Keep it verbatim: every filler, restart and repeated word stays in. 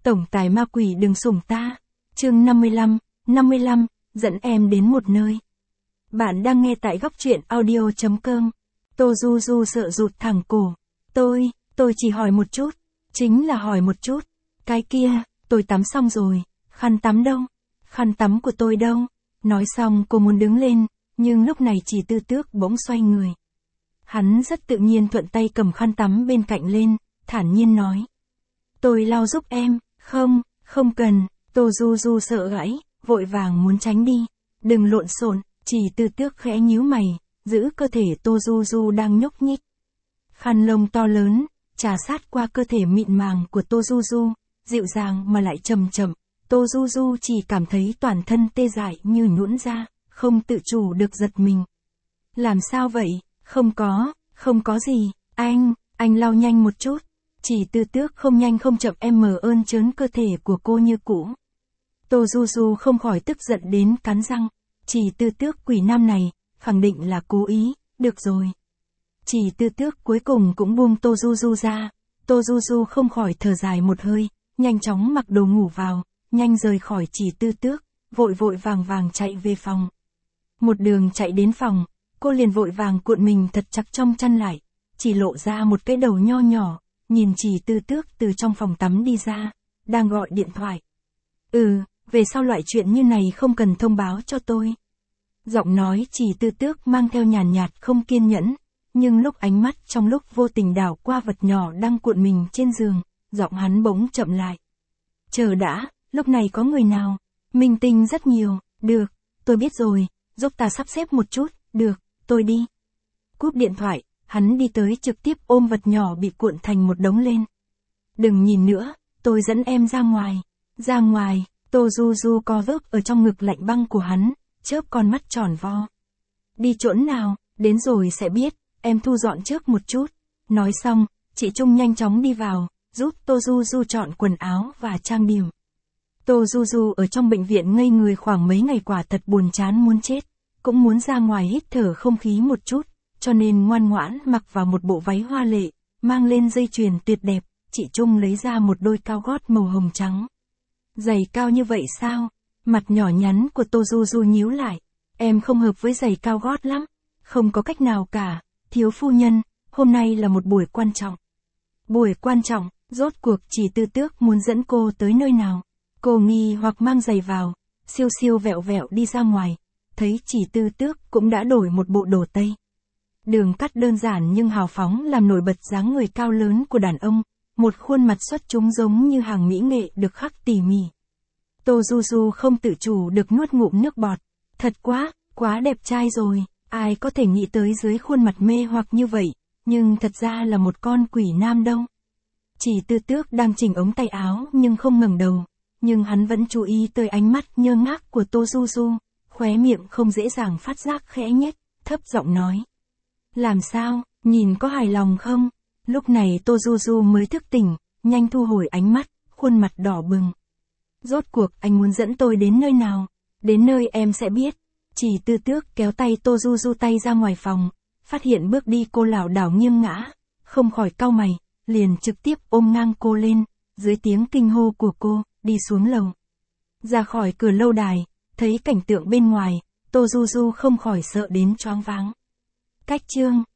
Tổng tài ma quỷ đừng sủng ta. Chương năm mươi lăm, năm mươi lăm, dẫn em đến một nơi. Bạn đang nghe tại góc truyện audio chấm com. Tô Du Du sợ rụt thẳng cổ. Tôi, tôi chỉ hỏi một chút. Chính là hỏi một chút. Cái kia, tôi tắm xong rồi. Khăn tắm đâu? Khăn tắm của tôi đâu? Nói xong cô muốn đứng lên, nhưng lúc này Chỉ Tư Tước bỗng xoay người. Hắn rất tự nhiên thuận tay cầm khăn tắm bên cạnh lên, thản nhiên nói. Tôi lau giúp em. Không, không cần. Tô Du Du sợ gãy, vội vàng muốn tránh đi. Đừng lộn xộn. Chỉ Tư Tước khẽ nhíu mày, giữ cơ thể Tô Du Du đang nhúc nhích. Khăn lông to lớn, trà sát qua cơ thể mịn màng của Tô Du Du, dịu dàng mà lại chậm chậm. Tô Du Du chỉ cảm thấy toàn thân tê dại như nhũn ra, không tự chủ được giật mình. Làm sao vậy? Không có, không có gì. Anh, anh lau nhanh một chút. Chỉ Tư Tước không nhanh không chậm em mờ ơn trớn cơ thể của cô như cũ. Tô Du Du không khỏi tức giận đến cắn răng. Chỉ Tư Tước quỷ nam này, khẳng định là cố ý. Được rồi. Chỉ Tư Tước cuối cùng cũng buông Tô Du Du ra. Tô Du Du không khỏi thở dài một hơi, nhanh chóng mặc đồ ngủ vào, nhanh rời khỏi Chỉ Tư Tước, vội vội vàng vàng chạy về phòng. Một đường chạy đến phòng, cô liền vội vàng cuộn mình thật chặt trong chăn lại, chỉ lộ ra một cái đầu nho nhỏ, nhìn Chỉ Tư Tước từ trong phòng tắm đi ra, đang gọi điện thoại. Ừ, về sau loại chuyện như này không cần thông báo cho tôi. Giọng nói Chỉ Tư Tước mang theo nhàn nhạt không kiên nhẫn, nhưng lúc ánh mắt trong lúc vô tình đảo qua vật nhỏ đang cuộn mình trên giường, giọng hắn bỗng chậm lại. Chờ đã, lúc này có người nào? Minh tinh rất nhiều. Được, tôi biết rồi, giúp ta sắp xếp một chút. Được, tôi đi. Cúp điện thoại, hắn đi tới trực tiếp ôm vật nhỏ bị cuộn thành một đống lên. Đừng nhìn nữa, tôi dẫn em ra ngoài. Ra ngoài, Tô Du Du co vớp ở trong ngực lạnh băng của hắn, chớp con mắt tròn vo. Đi chỗ nào, đến rồi sẽ biết, em thu dọn trước một chút. Nói xong, chị Trung nhanh chóng đi vào, giúp Tô Du Du chọn quần áo và trang điểm. Tô Du Du ở trong bệnh viện ngây người khoảng mấy ngày quả thật buồn chán muốn chết, cũng muốn ra ngoài hít thở không khí một chút, cho nên ngoan ngoãn mặc vào một bộ váy hoa lệ, mang lên dây chuyền tuyệt đẹp, chị Trung lấy ra một đôi cao gót màu hồng trắng. Giày cao như vậy sao? Mặt nhỏ nhắn của Tô Du Du nhíu lại, em không hợp với giày cao gót lắm, không có cách nào cả, thiếu phu nhân, hôm nay là một buổi quan trọng. Buổi quan trọng, rốt cuộc Chỉ Tư Tước muốn dẫn cô tới nơi nào? Cô nghi hoặc mang giày vào, siêu siêu vẹo vẹo đi ra ngoài, thấy Chỉ Tư Tước cũng đã đổi một bộ đồ tây. Đường cắt đơn giản nhưng hào phóng làm nổi bật dáng người cao lớn của đàn ông, một khuôn mặt xuất chúng giống như hàng mỹ nghệ được khắc tỉ mỉ. Tô Du Du không tự chủ được nuốt ngụm nước bọt, thật quá, quá đẹp trai rồi, ai có thể nghĩ tới dưới khuôn mặt mê hoặc như vậy, nhưng thật ra là một con quỷ nam đâu. Chỉ Tư Tước đang chỉnh ống tay áo nhưng không ngẩng đầu, nhưng hắn vẫn chú ý tới ánh mắt nhơ ngác của Tô Du Du, khóe miệng không dễ dàng phát giác khẽ nhếch, thấp giọng nói. Làm sao, nhìn có hài lòng không? Lúc này Tô Du Du mới thức tỉnh, nhanh thu hồi ánh mắt, khuôn mặt đỏ bừng. Rốt cuộc anh muốn dẫn tôi đến nơi nào? Đến nơi em sẽ biết. Chỉ Tư Tước kéo tay Tô Du Du tay ra ngoài phòng, phát hiện bước đi cô lảo đảo nghiêng ngã, không khỏi cau mày, liền trực tiếp ôm ngang cô lên, dưới tiếng kinh hô của cô, đi xuống lầu. Ra khỏi cửa lâu đài, thấy cảnh tượng bên ngoài, Tô Du Du không khỏi sợ đến choáng váng. Cách chương